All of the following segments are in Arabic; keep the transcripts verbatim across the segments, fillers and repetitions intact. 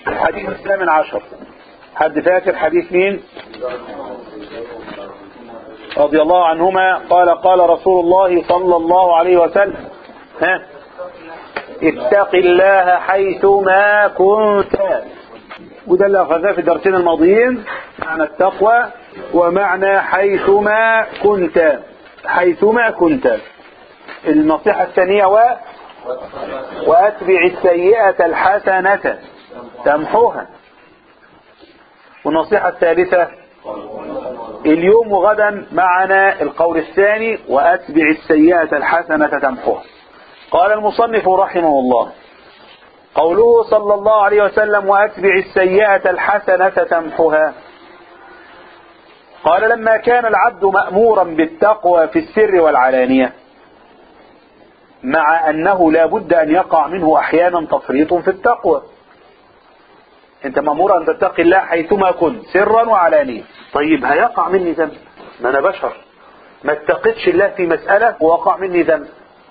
الحديث الثامن عشر. حد فاكر حديث مين؟ رضي الله عنهما قال قال رسول الله صلى الله عليه وسلم ها اتق الله حيثما كنت. وده اللي أخذناه في الدرسين الماضيين، معنى التقوى ومعنى حيثما كنت. حيثما كنت. النصيحة الثانية و وأتبع السيئة الحسنة تمحوها. والنصيحة الثالثة اليوم وغدا معنا القول الثاني وأتبع السيئة الحسنة تمحوها. قال المصنف رحمه الله قوله صلى الله عليه وسلم وأتبع السيئة الحسنة تمحوها. قال لما كان العبد مأمورا بالتقوى في السر والعلانية، مع أنه لا بد أن يقع منه أحيانا تفريط في التقوى. أنت مأمور أن تتقي الله حيثما كنت سرا وعلانية. طيب هيقع مني ذنب، ما أنا بشر، ما اتقتش الله في مسألة ووقع مني ذنب.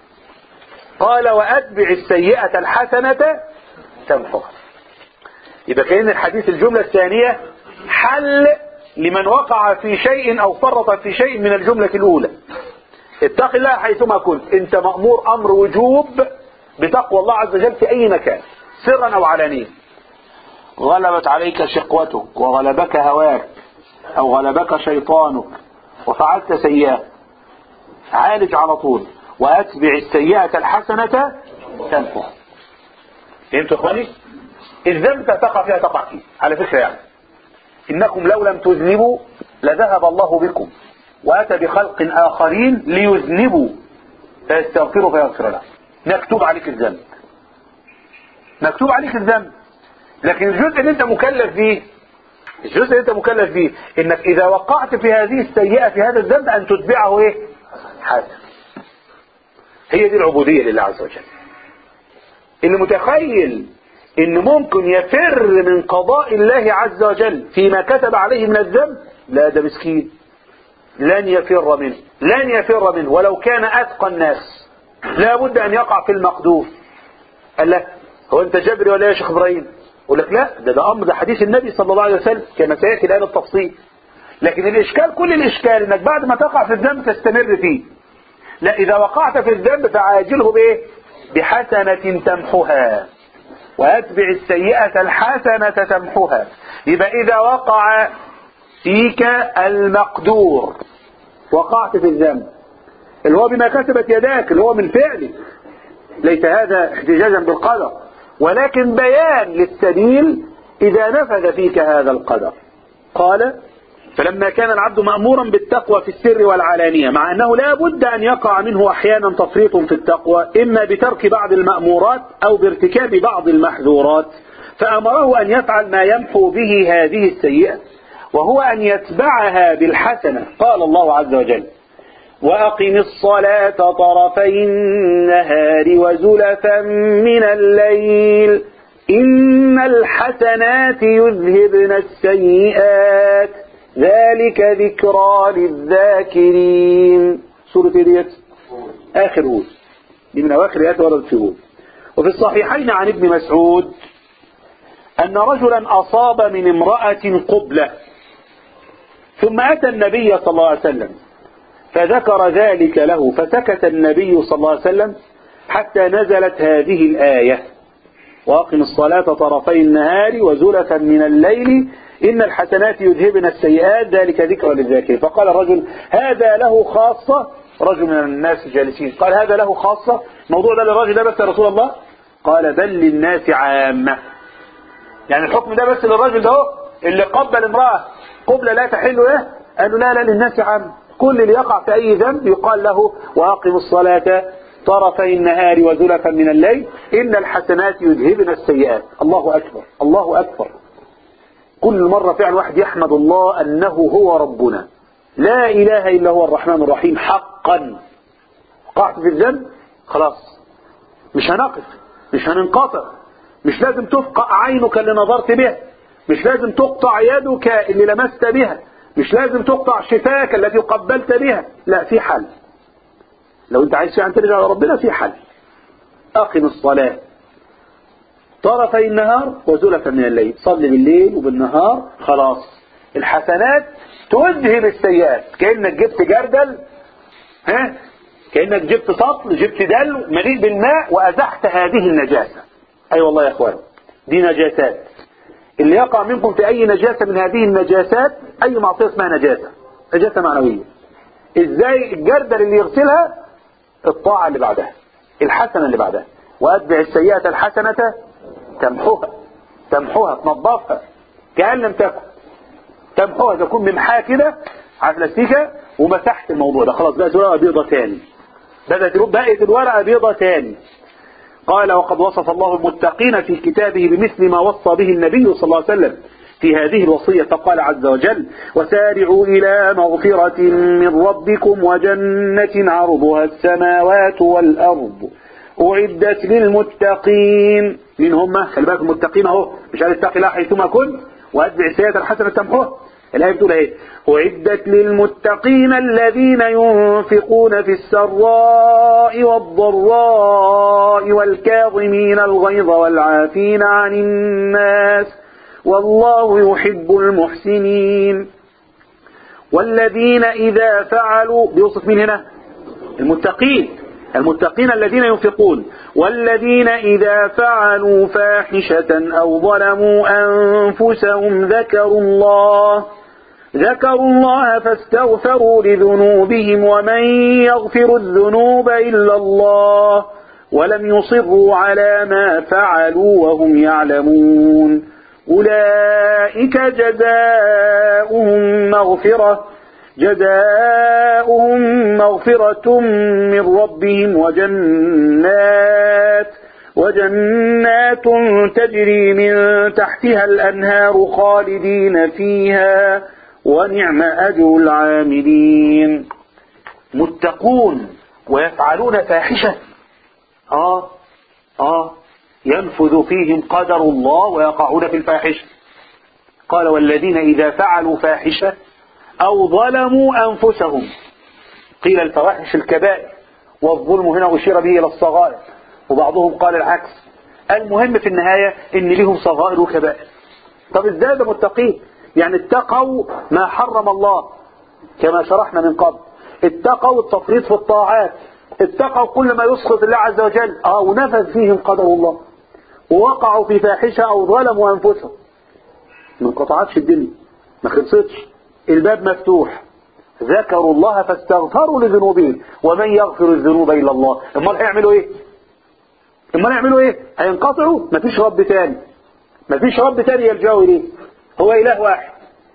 قال وأتبع السيئة الحسنة تمحوها. يبقى كأن الحديث الجملة الثانية حل لمن وقع في شيء أو فرط في شيء من الجملة الأولى. اتق الله حيثما كنت. انت مأمور امر وجوب بتقوى الله عز وجل في اي مكان سرا او علانية. غلبت عليك شقوتك وغلبك هواك او غلبك شيطانك وفعلت سيئة، عالج على طول واتبع السيئة الحسنة تمحوها. فهمتوا اخواني؟ الذنب تقع فيها تقع فيه. على فكرة يعني انكم لو لم تذنبوا لذهب الله بكم وأتى بخلق آخرين ليذنبوا فيستغفروا فيغفر لهم. مكتوب عليك الذنب، مكتوب عليك الذنب. لكن الجزء اللي انت مكلف فيه، الجزء اللي انت مكلف فيه انك اذا وقعت في هذه السيئة في هذا الذنب ان تتبعه ايه؟ حسن. هي دي العبودية لله عز وجل. اللي متخيل ان ممكن يفر من قضاء الله عز وجل فيما كتب عليه من الذنب، لا ده مسكين، لن يفر منه، لن يفر منه ولو كان أتقى الناس. لا بد أن يقع في المقدور. قال له هو أنت جبري ولا يا شيخ إبراهيم؟ يقول لك لا، ده ده أمر، ده حديث النبي صلى الله عليه وسلم كما سيأتي الآن التفصيل. لكن الإشكال، كل الإشكال إنك بعد ما تقع في الذنب تستمر فيه. لا، إذا وقعت في الذنب فعاجله بإيه؟ بحسنة تمحوها. وأتبع السيئة الحسنة تمحوها. يبقى إذا وقع فيك المقدور، وقعت في الذنب اللي هو بما كسبت يداك، اللي هو من فعلك، ليس هذا احتجاجا بالقدر ولكن بيان للسبيل إذا نفذ فيك هذا القدر. قال فلما كان العبد مأمورا بالتقوى في السر والعلانية، مع أنه لا بد أن يقع منه أحيانا تفريط في التقوى، إما بترك بعض المأمورات أو بارتكاب بعض المحذورات، فأمره أن يفعل ما يمحو به هذه السيئة، وهو أن يتبعها بالحسنة. قال الله عز وجل وأقم الصلاة طرفي النهار وزلفا من الليل إن الحسنات يذهبن السيئات ذلك ذكرى للذاكرين. سورة ديت آخر هود، دي من أواخر آيات وردت في هود. وفي الصحيحين عن ابن مسعود أن رجلا أصاب من امرأة قبلة، ثم أتى النبي صلى الله عليه وسلم فذكر ذلك له، فسكت النبي صلى الله عليه وسلم حتى نزلت هذه الآية وأقم الصلاة طرفي النهار وزلفا من الليل إن الحسنات يذهبن السيئات ذلك ذكرى للذاكرين. فقال الرجل هذا له خاصة، رجل من الناس جالسين قال هذا له خاصة، الموضوع ده للرجل ده بس يا رسول الله؟ قال بل للناس عامة. يعني الحكم ده بس للرجل ده اللي قبل امرأة قبلة لا تحل له؟ قالوا لا لا للناس عامة، كل اللي يقع في أي ذنب يقال له وأقم الصلاة طرفي النهار وزلفا من الليل إن الحسنات يذهبن السيئات. الله أكبر، الله أكبر. كل مرة فعلا واحد يحمد الله أنه هو ربنا لا إله إلا هو الرحمن الرحيم حقا. وقعت في الذنب خلاص مش هنقف، مش هننقطع، مش لازم تفقع عينك اللي نظرت بها، مش لازم تقطع يدك اللي لمست بها، مش لازم تقطع شفاك التي قبلت بها. لا، في حل. لو انت عايز فعلا ترجع لربنا في حل. أقم الصلاة طرفي النهار وزلفا من الليل، صلي بالليل وبالنهار، خلاص الحسنات تذهب السيئات. كأنك جبت جردل، ها كأنك جبت سطل، جبت دلو مليء بالماء وأزحت هذه النجاسة. أي أيوة والله يا أخوان، دي نجاسات. اللي يقع منكم في أي نجاسة من هذه النجاسات، أي معصية اسمها نجاسة، نجاسة معنوية. إزاي الجردل اللي يغسلها؟ الطاعة اللي بعدها، الحسنة اللي بعدها. وأتبع السيئة الحسنة تمحوها، تمحوها تنظفها كأن لم تكن، تمحوها تكون ممحاة كده على بلاستيكة ومسحت الموضوع ده، خلاص بقت ورقة بيضة تاني، بدأت بقت الورقة بيضة تاني. قال وقد وصف الله المتقين في كتابه بمثل ما وصى به النبي صلى الله عليه وسلم في هذه الوصية، فقال عز وجل وسارعوا إلى مغفرة من ربكم وجنة عرضها السماوات والأرض أعدت للمتقين. مين هم؟ خلي بالك المتقين اهو، مش قال اتق الله حيثما كنت وأتبع السيئة الحسنة تمحوها. الآية بتقول ايه؟ أعدت للمتقين الذين ينفقون في السراء والضراء والكاظمين الغيظ والعافين عن الناس والله يحب المحسنين. والذين إذا فعلوا، بيوصف مين هنا؟ المتقين، المتقين الذين ينفقون. والذين إذا فعلوا فاحشة أو ظلموا أنفسهم ذكروا الله ذكروا الله فاستغفروا لذنوبهم ومن يغفر الذنوب إلا الله ولم يصروا على ما فعلوا وهم يعلمون أولئك جزاؤهم مغفرة جزاؤهم مغفرة من ربهم وجنات وجنات تجري من تحتها الأنهار خالدين فيها ونعم أجر العاملين. متقون ويفعلون فاحشة، آه آه ينفذ فيهم قدر الله ويقعون في الفاحشة. قال والذين إذا فعلوا فاحشة أو ظلموا أنفسهم، قيل الفواحش الكبائر، والظلم هنا أشير به إلى الصغائر، وبعضهم قال العكس. المهم في النهاية إن لهم صغائر وكبائر. طب إزاي ده متقين؟ يعني اتقوا ما حرم الله كما شرحنا من قبل، اتقوا التفريط في الطاعات، اتقوا كل ما يسخط الله عز وجل، اه ونفذ فيهم قدر الله، ووقعوا في فاحشة أو ظلموا أنفسهم. ما انقطعتش الدنيا، ما خلصتش، الباب مفتوح، ذكروا الله فاستغفروا لذنوبهم ومن يغفر الذنوب إلا الله. امال هيعملوا ايه؟ امال هيعملوا ايه؟ هينقطعوا؟ مفيش رب تاني، مفيش رب تاني يلجأوا إليه، هو إله واحد.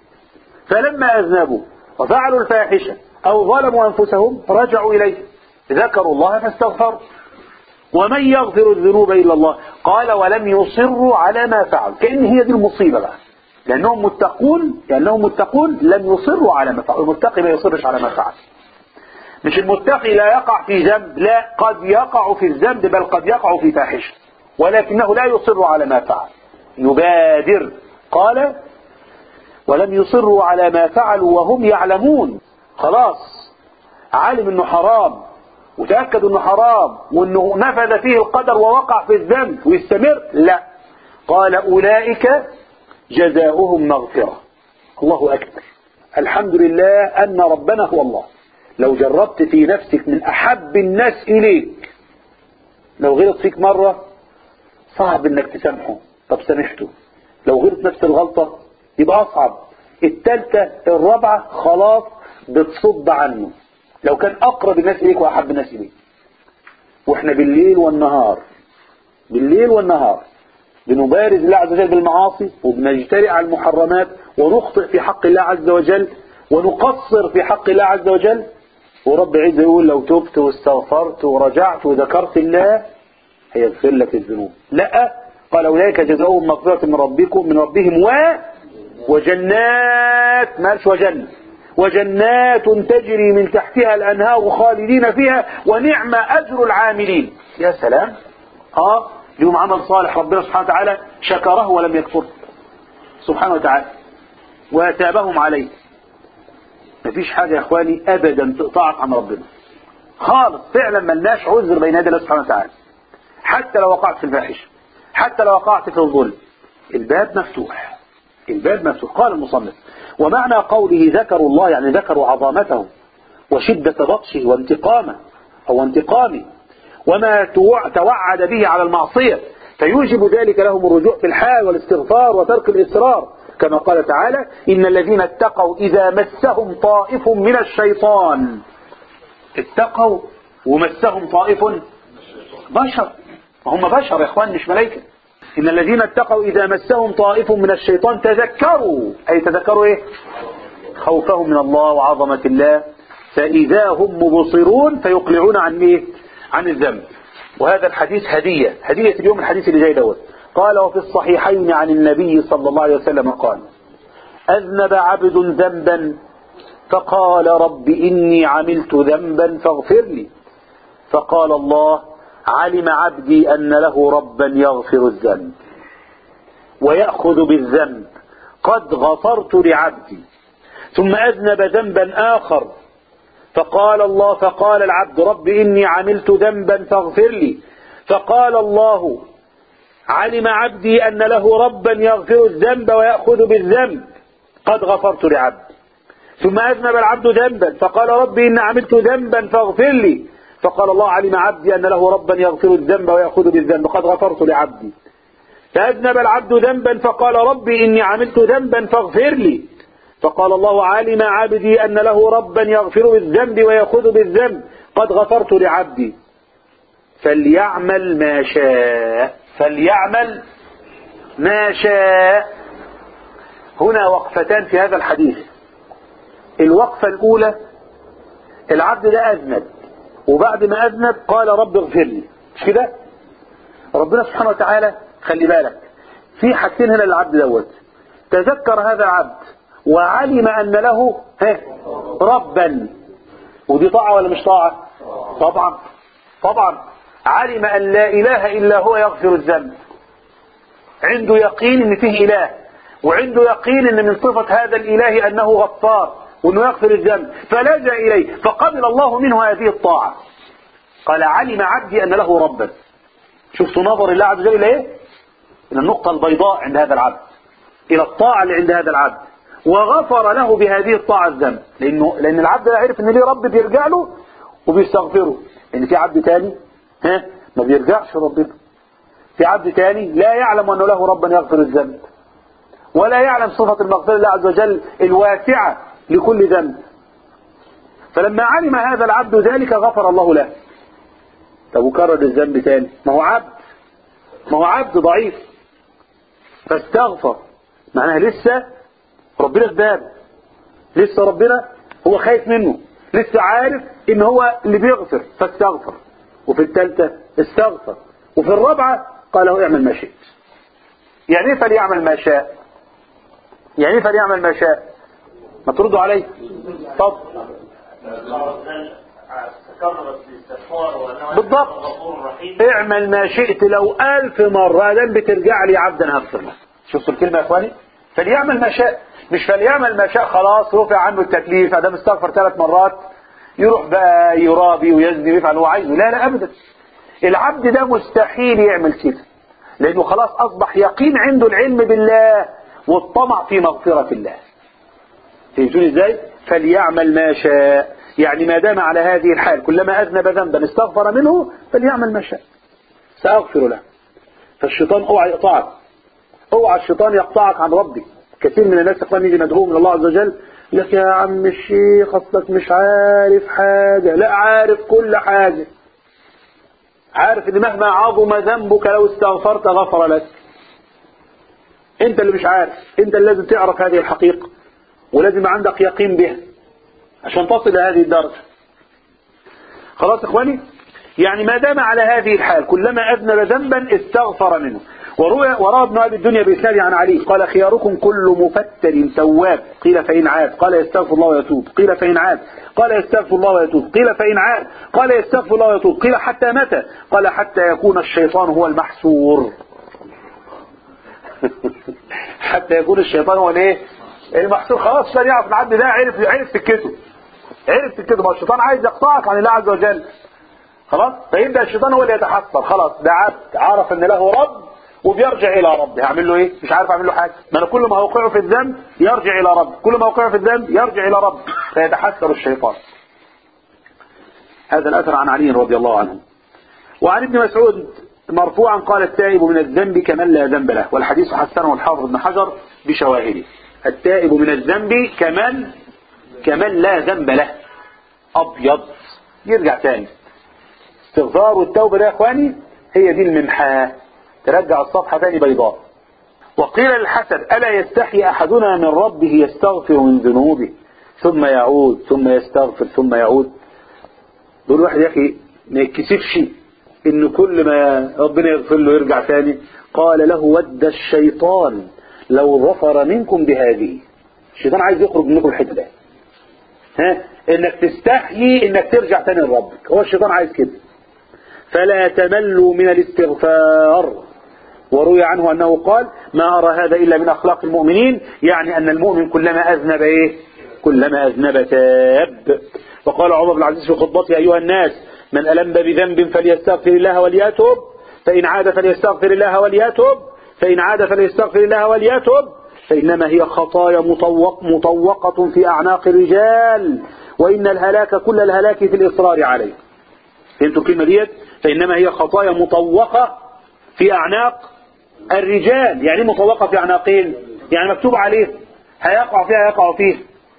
فلما أذنبوا وفعلوا الفاحشة أو ظلموا أنفسهم رجعوا إليه، ذكروا الله فاستغفروا ومن يغفر الذنوب إلا الله. قال ولم يصروا على ما فعلوا، كأن هي دي المصيبة بقى، لأنهم متقون لأنهم متقون لم يصروا على ما فعلوا. المتقي ما يصرش على ما فعل. مش المتقي لا يقع في ذنب، لا، قد يقع في الذنب بل قد يقع في فاحشة، ولكنه لا يصر على ما فعل، يبادر. قال ولم يصروا على ما فعلوا وهم يعلمون، خلاص عالم انه حرام وتأكد انه حرام وانه نفذ فيه القدر ووقع في الذنب ويستمر، لا. قال أولئك جزاؤهم مغفرة. الله أكبر، الحمد لله أن ربنا هو الله. لو جربت في نفسك من أحب الناس إليك، لو غلط فيك مرة صعب انك تسامحه، طب سامحته. لو غلط نفس الغلطة يبقى أصعب، الثالثة الرابعة خلاص بتصد عنه. لو كان أقرب الناس إليك وأحب الناس إليك. وإحنا بالليل والنهار بالليل والنهار بنبارز الله عز وجل بالمعاصي وبنجترئ على المحرمات ونخطئ في حق الله عز وجل ونقصر في حق الله عز وجل، ورب عز يقول لو تبت واستغفرت ورجعت وذكرت الله هيغفر لك الذنوب. لا، قال أولئك جزاؤهم مغفرة من ربكم من ربهم و وجنات، مالش وجنة، وجنات تجري من تحتها الأنهار خالدين فيها ونعم أجر العاملين. يا سلام، اه لهم عمل صالح، ربنا سبحانه وتعالى شكره ولم يكفره سبحانه وتعالى وتابهم عليه. مفيش حاجة يا اخواني ابدا تقطعك عن ربنا خالص، فعلا ملناش عذر بين يدي الله سبحانه وتعالى، حتى لو وقعت في الفاحشه، حتى لو وقعت في الظلم. الباب مفتوح، الباب مفتوح. قال المصنف: ومعنى قوله ذكروا الله يعني ذكروا عظمته وشدة بطشه وانتقامه أو انتقامه وما توعد به على المعصية، فيوجب ذلك لهم الرجوع في الحال والاستغفار وترك الإصرار، كما قال تعالى: إن الذين اتقوا إذا مسهم طائف من الشيطان. اتقوا ومسهم طائف بشر، هم بشر يا اخوان مش ملائكة. إن الذين اتقوا إذا مسهم طائف من الشيطان تذكروا، أي تذكروا إيه؟ خوفهم من الله وعظمة الله، فإذا هم مبصرون فيقلعون عن إيه؟ عن الذنب. وهذا الحديث هدية، هدية اليوم الحديث اللي جاي دوت. قال: وفي الصحيحين عن النبي صلى الله عليه وسلم قال: أذنب عبد ذنبا فقال: رب إني عملت ذنبا فاغفر لي. فقال الله: علم عبدي أن له ربا يغفر الذنب ويأخذ بالذنب، قد غفرت لعبدي. ثم أذنب ذنبا آخر فقال الله فقال العبد: رب إني عملت ذنبا فاغفر لي. فقال الله: علم عبدي أن له ربا يغفر الذنب ويأخذ بالذنب، قد غفرت لعبدي. ثم أذنب العبد ذنبا فقال: رب إني عملت ذنبا فاغفر لي. فقال الله: علم عبدي أن له ربا يغفر الذنب ويأخذ بالذنب، قد غفرت لعبدي. فأذنب العبد ذنبا فقال: رب إني عملت ذنبا فاغفر لي. فقال الله: علم عبدي أن له ربا يغفر بالذنب ويأخذ بالذنب، قد غفرت لعبدي. فليعمل ما شاء، فليعمل ما شاء. هنا وقفتان في هذا الحديث. الوقفة الأولى: العبد ده أذنب، وبعد ما أذنب قال: رب اغفر لي، مش كده؟ ربنا سبحانه وتعالى خلي بالك في حاجتين هنا للعبد دوت. تذكر هذا العبد وعلم أن له ربا، ودي طاعة ولا مش طاعة؟ طبعا طبعا. علم أن لا إله إلا هو يغفر الذنب، عنده يقين أن فيه إله، وعنده يقين أن من صفة هذا الإله أنه غفار وأنه يغفر الذنب، فلجأ إليه فقبل الله منه هذه الطاعة. قال: علم عبدي أن له ربا. شفتوا نظر الله عز وجل إلى إيه؟ إلى النقطة البيضاء عند هذا العبد، إلى الطاعة اللي عند هذا العبد، وغفر له بهذه الطاعة الذنب. لأنه لأن العبد لا يعرف أن ليه رب بيرجع له وبيستغفره. لأن في عبد تاني ها ما بيرجعش ربنا، في عبد تاني لا يعلم أنه له ربا يغفر الذنب، ولا يعلم صفة المغفرة لله عز وجل الواسعة لكل ذنب. فلما علم هذا العبد ذلك غفر الله له. طب وكرر الذنب تاني، ما هو عبد ما هو عبد ضعيف فاستغفر، معناها لسه ربنا في باب، لسه ربنا هو خايف منه، لسه عارف ان هو اللي بيغفر فاستغفر. وفي الثالثة استغفر، وفي الرابعة قال له: اعمل ما شئت. يعني ايه فليعمل ما شاء؟ يعني ايه فليعمل ما شاء؟ ما تردوا عليه. طب بالضبط، اعمل ما شئت لو ألف مرة لم بترجع لي عبدا هغفر له. شفتوا الكلمة يا اخواني؟ فليعمل ما شاء، مش فليعمل ما شاء خلاص رفع عنه التكليف، ادام استغفر ثلاث مرات يروح بقى يرابي ويزني ويفعل اللي هو عايزه. لا لا ابدا، العبد ده مستحيل يعمل كده، لانه خلاص اصبح يقين عنده العلم بالله والطمع في مغفرة الله. فهمتوني ازاي؟ فليعمل ما شاء، يعني ما دام على هذه الحال كلما اذنب ذنبا استغفر منه فليعمل ما شاء، ساغفر له. فالشيطان اوعى يقطعك، اوعى الشيطان يقطعك عن ربك. كثير من الناس اخوان يجي مدعوهم لله عز وجل لك: يا عم الشيخ اصلك مش عارف حاجة. لا، عارف كل حاجة، عارف ان مهما عظم ذنبك لو استغفرت غفر لك. انت اللي مش عارف، انت اللي لازم تعرف هذه الحقيقة، ولازم عندك يقين بها عشان تصل إلى هذه الدرجة. خلاص اخواني؟ يعني ما دام على هذه الحال كلما اذنب ذنبا استغفر منه. وروى وروى ابن ابي الدنيا بإسناد عن علي قال: خياركم كل مفتر تواب، قيل فإن عاد قال يستغفر الله ويتوب، قيل فإن عاد قال يستغفر الله ويتوب، قيل فإن عاد قال يستغفر الله ويتوب، قيل حتى متى؟ قال حتى يكون الشيطان هو المحسور. حتى يكون الشيطان هو الايه؟ المحسور. خلاص كان يعرف العبد ده عرف عرف سكته، عرف سكته. ما الشيطان عايز يقطعك عن الله عز وجل، خلاص فيبدأ الشيطان هو اللي يتحسر. خلاص ده عبد عرف ان له رب وبيرجع الى ربه، هعمل له ايه؟ مش عارف اعمل له حاجه. ما انا كل ما اوقعه في الذنب يرجع الى ربه، كل ما اوقعه في الذنب يرجع الى ربه، فيتحسر الشيطان. هذا الاثر عن علي رضي الله عنه. وعن ابن مسعود مرفوعا قال التائب من الذنب كمن لا ذنب له، والحديث حسنه الحافظ ابن حجر بشواهده. التائب من الذنب كمن كمن لا ذنب له، ابيض يرجع تاني. استغفار والتوبه ده يا اخواني هي دي الممحاه، ترجع الصفحه تاني بيضاء. وقيل للحسن الا يستحي احدنا من ربه يستغفر من ذنوبه ثم يعود ثم يستغفر ثم يعود. دول واحد يا اخي ما يتكسفش ان كل ما ربنا يغفر له يرجع تاني. قال له ود الشيطان لو ظفر منكم بهذه. الشيطان عايز يخرج منكم الحته ده، ها انك تستحيي انك ترجع تاني لربك، هو الشيطان عايز كده. فلا تملوا من الاستغفار. وروي عنه انه قال ما ارى هذا الا من اخلاق المؤمنين، يعني ان المؤمن كلما اذنب ايه كلما اذنب تاب. وقال عمر بن العزيز في خطبته ايها الناس من ألم بذنب فليستغفر الله وليتوب، فإن عاد فليستغفر الله وليتوب، فإن عاد فليستغفر الله وليتوب، فإنما هي خطايا مطوق مطوقة في أعناق الرجال، وإن الهلاك كل الهلاك في الإصرار عليه. فهمتوا الكلمة ديت؟ فإنما هي خطايا مطوقة في أعناق الرجال. يعني مطوقة في أعناقين، يعني مكتوب عليه هيقع فيها يقع فيه.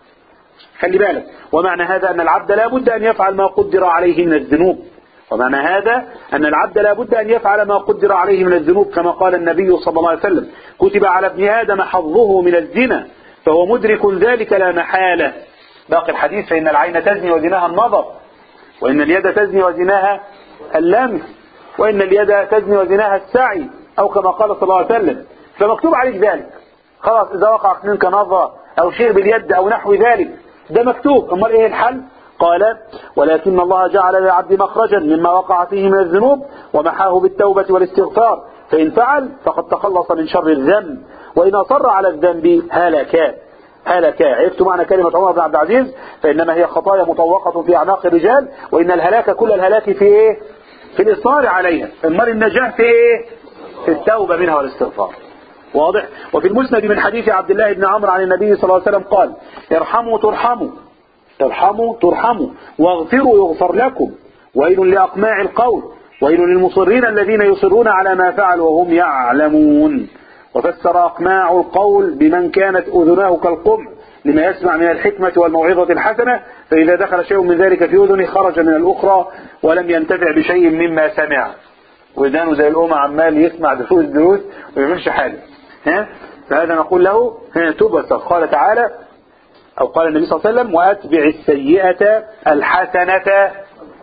خلي بالك. ومعنى هذا أن العبد لا بد أن يفعل ما قدر عليه من الذنوب. ومعنى هذا أن العبد لا بد أن يفعل ما قدر عليه من الذنوب، كما قال النبي صلى الله عليه وسلم كتب على ابن آدم حظه من الزنا فهو مدرك ذلك لا محالة. باقي الحديث فإن العين تزني وزناها النظر، وإن اليد تزني وزناها اللمس، وإن اليد تزني وزناها السعي، أو كما قال صلى الله عليه وسلم. فمكتوب عليك ذلك خلاص، إذا وقع منك نظرة أو شيء باليد أو نحو ذلك ده مكتوب. أمال إيه الحل؟ قال ولكن الله جعل للعبد مخرجا مما وقع فيه من الذنوب ومحاه بالتوبة والاستغفار، فإن فعل فقد تخلص من شر الذنب، وإن أصر على الذنب هلكا هلكا. عرفتوا معنى كلمة عمر بن عبد العزيز؟ فإنما هي خطايا مطوقة في أعناق الرجال، وإن الهلاك كل الهلاك في إيه؟ في الإصرار عليها. أمال النجاة في إيه؟ في التوبة منها والاستغفار. واضح؟ وفي المسند من حديث عبد الله بن عمرو عن النبي صلى الله عليه وسلم قال ارحموا ترحموا ارحموا ترحموا واغفروا يغفر لكم، ويل لأقماع القول، ويل للمصرين الذين يصرون على ما فعلوا وهم يعلمون. وفسر أقماع القول بمن كانت أذناه كالقمع لما يسمع من الحكمة والموعظة الحسنة، فإذا دخل شيء من ذلك في أذنه خرج من الأخرى ولم ينتفع بشيء مما سمع. ودانه زي الأمة عمال يسمع دروس دروس ويعملش حاجة. ها؟ فهذا نقول له تبت. قال تعالى أو قال النبي صلى الله عليه وسلم وأتبع السيئة الحسنة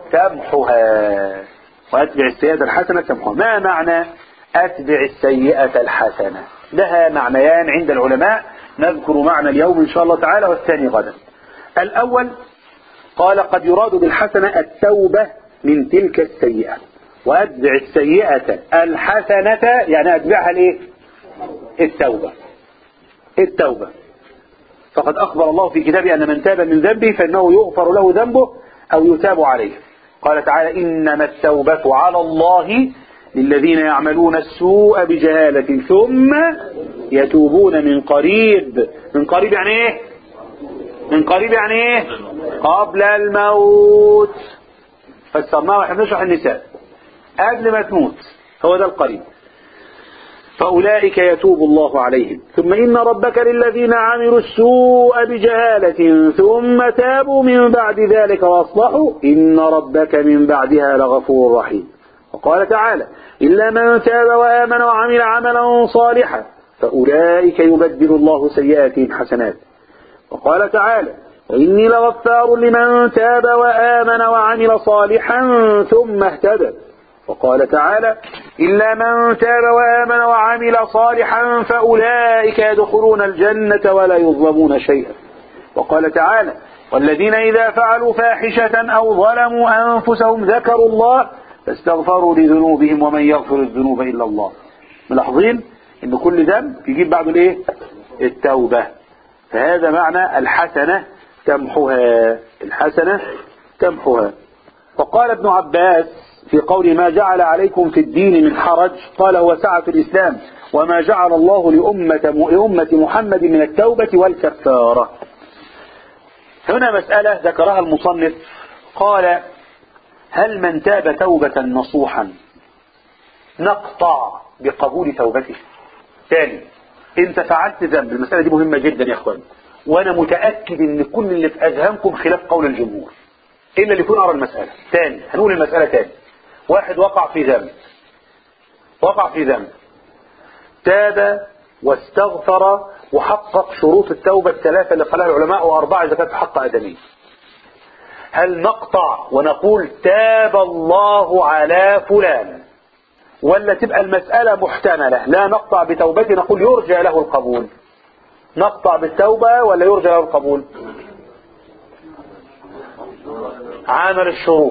تمحها. وأتبع السيئة الحسنة تمحها. ما معنى أتبع السيئة الحسنة؟ لها معنيان عند العلماء، نذكر معنى اليوم إن شاء الله تعالى والثاني غدا. الأول قال قد يراد بالحسنة التوبة من تلك السيئة، وأتبع السيئة الحسنة يعني أتبعها الإيه؟ التوبة. التوبة. فقد أخبر الله في كتابه أن من تاب من ذنبه فإنه يغفر له ذنبه أو يتاب عليه. قال تعالى إنما التوبة على الله للذين يعملون السوء بجهالة ثم يتوبون من قريب. من قريب يعني إيه؟ من قريب يعني إيه؟ قبل الموت. فسرناه واحنا بنشرح النساء قبل ما تموت، هو ده القريب. فأولئك يتوب الله عليهم. ثم إن ربك للذين عملوا السوء بجهالة ثم تابوا من بعد ذلك وأصلحوا إن ربك من بعدها لغفور رحيم. وقال تعالى إلا من تاب وآمن وعمل عملا صالحا فأولئك يبدل الله سيئاتهم حسنات. وقال تعالى وإني لغفار لمن تاب وآمن وعمل صالحا ثم اهتدى. وقال تعالى إلا من تاب وآمن وعمل صالحا فأولئك يدخلون الجنة ولا يظلمون شيئا. وقال تعالى والذين إذا فعلوا فاحشة أو ظلموا أنفسهم ذكروا الله فاستغفروا لذنوبهم ومن يغفر الذنوب إلا الله. ملاحظين إن كل ذنب يجيب بعده الإيه؟ التوبة. فهذا معنى الحسنة تمحها. الحسنة تمحها. وقال ابن عباس في قول ما جعل عليكم في الدين من حرج، قال هو سعة الإسلام وما جعل الله لأمة, لأمة محمد من التوبة والكفارة. هنا مسألة ذكرها المصنف، قال هل من تاب توبة نصوحا نقطع بقبول توبته؟ ثاني، انت فعلت ذنب، المسألة دي مهمة جدا يا اخوان، وانا متأكد ان كل اللي في اذهانكم خلاف قول الجمهور الا اللي يكون ارى المسألة. ثاني، هنقول المسألة تاني، واحد وقع في ذنب، وقع في ذنب تاب واستغفر وحقق شروط التوبة الثلاثة اللي قالها العلماء وأربعة إذا كانت حق آدمي، هل نقطع ونقول تاب الله على فلان، ولا تبقى المسألة محتملة لا نقطع بتوبته نقول يرجى له القبول؟ نقطع بالتوبة ولا يرجى له القبول؟ عامل الشروط.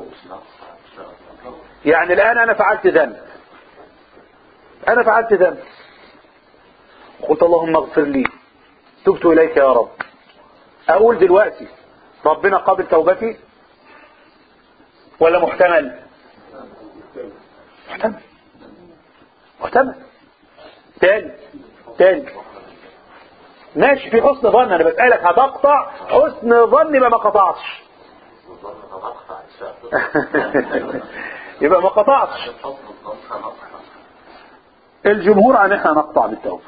يعني الآن أنا فعلت ذنب، أنا فعلت ذنب قلت اللهم اغفر لي تبت إليك يا رب، أقول دلوقتي ربنا قابل توبتي ولا محتمل؟ محتمل محتمل. تاني تاني ماشي في حسن ظن، أنا بسألك هتقطع حسن ظن يبقى ما قطعتش يبقى ما قطعتش. الجمهور عن احنا نقطع بالتوبة،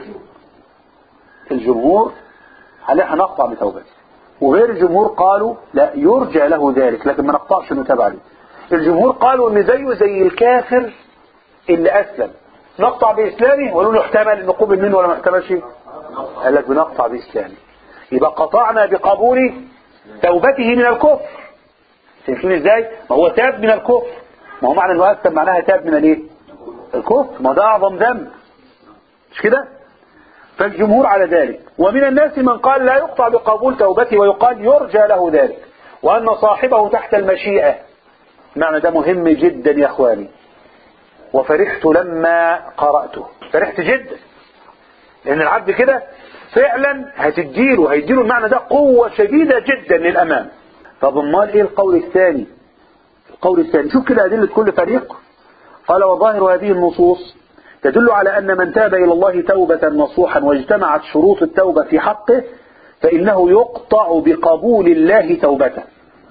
الجمهور عن احنا نقطع بتوبته، وغير الجمهور قالوا لا يرجى له ذلك لكن ما نقطعش نتابع عليه. الجمهور قالوا ان زيه زي الكافر اللي اسلم، نقطع باسلامه ولا نحتمل ان نقوم منه ولا ما نحتملش؟ قال لك بنقطع باسلامه، يبقى قطعنا بقبول توبته من الكفر. شايفين ازاي؟ ما هو تاب من الكفر، ما هو معنى انه اسلم معناها تاب من الايه؟ الكفر، ما ده اعظم ذنب مش كده؟ فالجمهور على ذلك. ومن الناس من قال لا يقطع بقبول توبته ويقال يرجى له ذلك وان صاحبه تحت المشيئة. معنى ده مهم جدا يا اخواني، وفرحت لما قرأته، فرحت جدا لان العبد كده فعلا هتديله هيديله المعنى ده قوة شديدة جدا للامام. طب امال ايه القول الثاني؟ القول الثاني شوف كده ادلة كل فريق. قال وظاهر هذه النصوص تدل على أن من تاب إلى الله توبة نصوحا واجتمعت شروط التوبة في حقه فإنه يقطع بقبول الله توبته،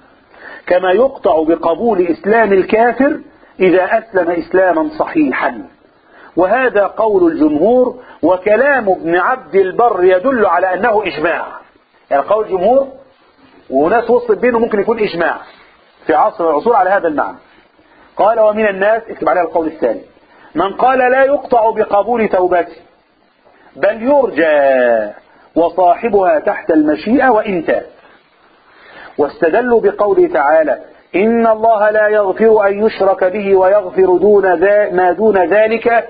كما يقطع بقبول إسلام الكافر إذا أسلم إسلاما صحيحا. وهذا قول الجمهور، وكلام ابن عبد البر يدل على أنه إجماع. يعني قول الجمهور وناس وصلت بينه ممكن يكون إجماع في عصر العصور على هذا المعنى. قال ومن الناس، اكتب عليها القول الثاني، من قال لا يقطع بقبول توبته بل يرجى وصاحبها تحت المشيئة وإن تاب، واستدلوا بقوله تعالى إن الله لا يغفر أن يشرك به ويغفر دون ذا ما دون ذلك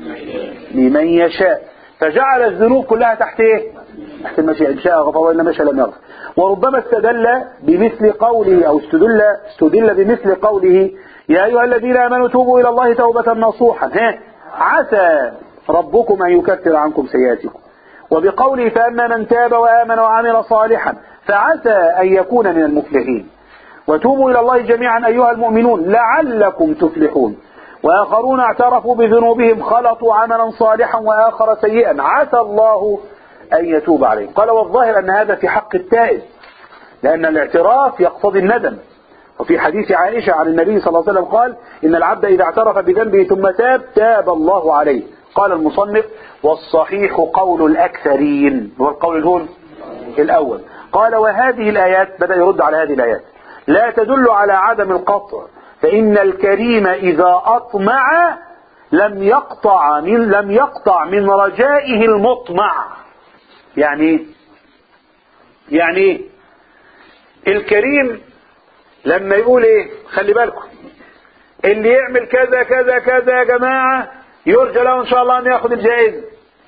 لمن يشاء، فجعل الذنوب كلها تحت إيه؟ تحت المشيئة، إن شاء غفر وإن ما شاء لم يغفر. وربما استدل بمثل قوله أو استدل استدل بمثل قوله يا أيها الذين آمنوا توبوا إلى الله توبة نصوحا ها عسى ربكم أن يكفر عنكم سيئاتكم، وبقوله فأما من تاب وآمن وعمل صالحا فعسى أن يكون من المفلحين. وتوبوا إلى الله جميعا أيها المؤمنون لعلكم تفلحون. وآخرون اعترفوا بذنوبهم خلطوا عملا صالحا وآخر سيئا عسى الله أن يتوب عليهم. قال والظاهر أن هذا في حق التائب لأن الاعتراف يقتضي الندم. وفي حديث عائشة عن النبي صلى الله عليه وسلم قال إن العبد إذا اعترف بذنبه ثم تاب تاب الله عليه. قال المصنف والصحيح قول الأكثرين، هو القول الهون الأول. قال وهذه الآيات، بدأ يرد على هذه الآيات، لا تدل على عدم القطع، فإن الكريم إذا أطمع لم يقطع من لم يقطع من رجائه المطمع. يعني يعني الكريم لما يقول ايه خلي بالكم اللي يعمل كذا كذا كذا يا جماعة يرجى له ان شاء الله ان ياخد الجائزة،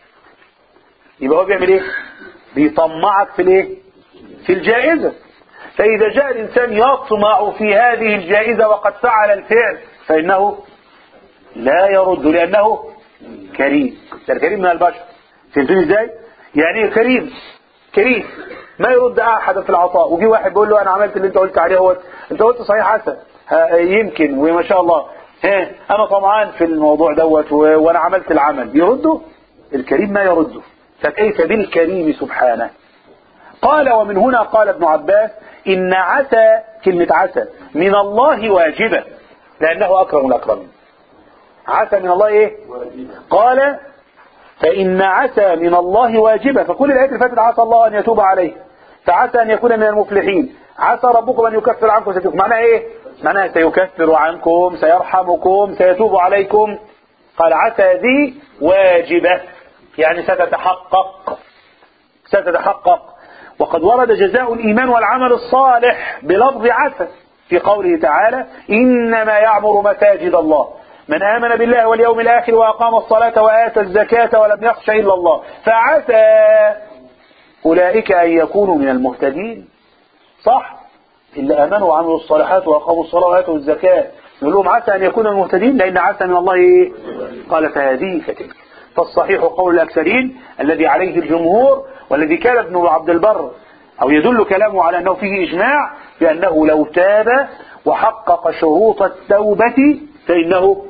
يبقى هو بيعمل ايه؟ بيطمعك في الايه؟ في الجائزة. فاذا جاء الانسان يطمع في هذه الجائزة وقد فعل الفعل فانه لا يرد لانه كريم. الكريم من البشر، فهمتوني ازاي؟ يعني كريم كريم ما يرد احد في العطاء. وجي واحد بيقول له انا عملت اللي انت قلت عليه، هو انت قلت صحيح حسن يمكن وما شاء الله ها انا طمعان في الموضوع دوت وانا عملت العمل، يرده؟ الكريم ما يرده، فكيف بالكريم سبحانه. قال ومن هنا قال ابن عباس إن عسى، كلمة عسى من الله واجبة لأنه أكرم الأكرمين. عسى من الله إيه؟ قال فإن عسى من الله واجبة، فكل الآيات اللي فاتت عسى الله أن يتوب عليه، فعسى أن يكون من المفلحين، عسى ربكم أن يكفر عنكم سيئاتكم، معناها إيه؟ معناها سيكفر عنكم، سيرحمكم، سيتوب عليكم. قال عسى ذي واجبة يعني ستتحقق ستتحقق. وقد ورد جزاء الإيمان والعمل الصالح بلفظ عسى في قوله تعالى إنما يعمر مساجد الله من آمن بالله واليوم الآخر وأقام الصلاة وآتى الزكاة ولم يخش إلا الله فعسى أولئك أن يكونوا من المهتدين. صح؟ إلا آمنوا وعملوا الصالحات وأقاموا الصلاة وآتوا الزكاة يقول لهم عسى أن يكونوا المهتدين لأن عسى من الله إيه؟ قال فهذه فتلك. فالصحيح قول الأكثرين الذي عليه الجمهور والذي كان ابن عبد البر أو يدل كلامه على أنه فيه إجماع بأنه لو تاب وحقق شروط التوبة فإنه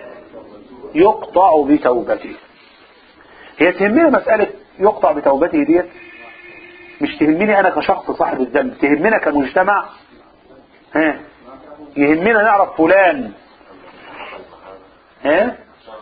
يقطع بتوبته. هي تهمنا مسألة يقطع بتوبته ديت، مش تهمني أنا كشخص صاحب الذنب، تهمنا كمجتمع. ها يهمنا نعرف فلان ها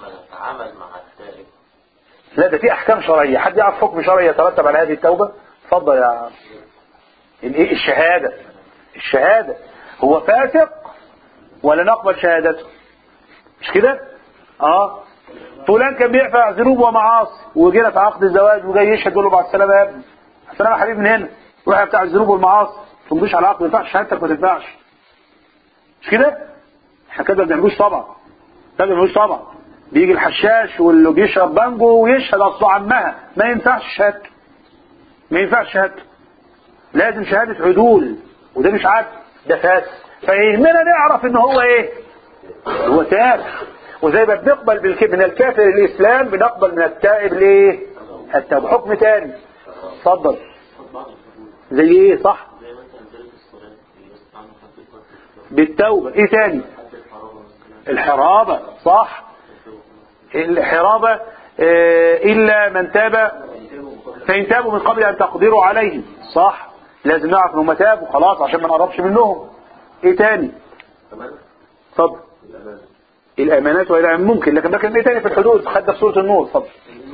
لا ده في أحكام شرعية. حد يعرف حكم شرعي يترتب على هذه التوبة؟ اتفضل يا الايه الشهادة. الشهادة هو فاسق ولا نقبل شهادته؟ مش كده؟ اه فلان كان بيعفى ذنوب ومعاصي وجينا في عقد الزواج وجاي يشهد يقول له بعد السلامة يا ابني السلامة يا حبيبي من هنا روح بتاع الذنوب والمعاصي ما تمضيش على عقد، ما ينفعش شهادتك ما تنفعش. مش كده؟ احنا كده ما بنعملوش طبعا، كده ما بنعملوش طبعا. بيجي الحشاش واللي بيشرب بانجو ويشهد اصله عمها ما ينفعش شهادته، ما ينفعش شهادته، لازم شهادة عدول وده مش عدل ده فاسد. فيهمنا نعرف ان هو ايه؟ هو تاب. وزي ما بنقبل بالك... من الكافر الاسلام بنقبل من التائب ليه؟ التوب. حكم تاني اتفضل. زي ايه؟ صح بالتوبة. ايه تاني؟ الحرابة. صح الحرابة إيه إلا من تاب فإن تابوا من قبل أن تقدروا عليهم. صح لازم نعرف انهم تابوا خلاص عشان ما نقربش منهم. ايه تاني؟ اتفضل. الامانات والى ممكن، لكن لكن ايه تاني في الحدود؟ خد في سوره النور. اتفضل.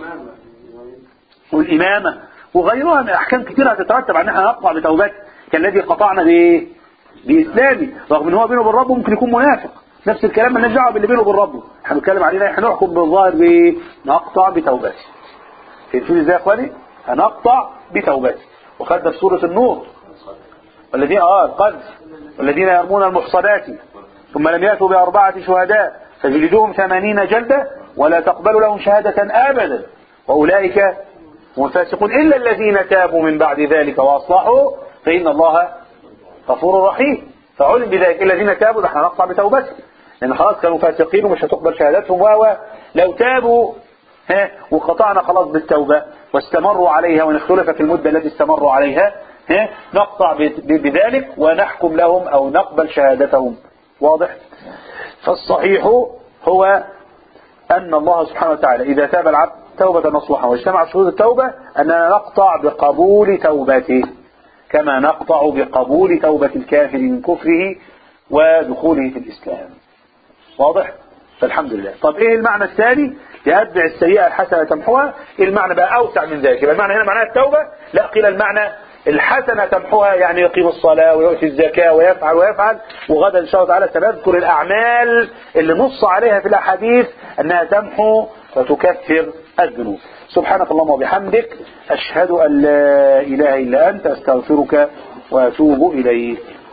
والامامه وغيرها من احكام كثيره هتترتب على ان احنا نقطع بتوبته كالذي قطعنا بايه؟ باسلامي، رغم ان هو بينه وبين ربه ممكن يكون منافق. نفس الكلام مالناش دعوه باللي بينه وبين ربه، احنا بنتكلم علينا احنا نحكم بالظاهر بايه؟ نقطع بتوبته. فهمتوا ازاي يا اخواني؟ هنقطع بتوبته. وخدنا في سوره النور والذين اه القذف والذين يرمون المحصنات ثم لم يأتوا بأربعة شهداء فجلدوهم ثمانين جلدة ولا تقبلوا لهم شهادة أبدا وأولئك هم الفاسقون إلا الذين تابوا من بعد ذلك وأصلحوا فإن الله غفور رحيم. فعلم بذلك الذين تابوا ده احنا نقطع بتوبتهم لأن خلاص كانوا فاسقين ومش هتقبل شهادتهم. وهو لو تابوا ها وقطعنا خلاص بالتوبة واستمروا عليها وان اختلف في المدة التي استمروا عليها ها نقطع بذلك ونحكم لهم أو نقبل شهادتهم. واضح؟ فالصحيح هو أن الله سبحانه وتعالى إذا تاب العبد توبة نصوحة واجتمع شروط التوبة أننا نقطع بقبول توبته كما نقطع بقبول توبة الكافر من كفره ودخوله في الإسلام. واضح؟ فالحمد لله. طب إيه المعنى الثاني؟ لأتبع السيئة الحسنة تمحوها. إيه المعنى بقى أوسع من ذلك؟ يبقى المعنى هنا معناه التوبة؟ لا، قيل المعنى الحسنة تمحوها يعني يقيم الصلاة ويؤتي الزكاة ويفعل ويفعل. وغدا إن شاء الله تعالى سنذكر الأعمال اللي نص عليها في الأحاديث أنها تمحو وتكفر الذنوب. سبحانك اللهم وبحمدك أشهد أن لا إله إلا أنت أستغفرك وأتوب إليك.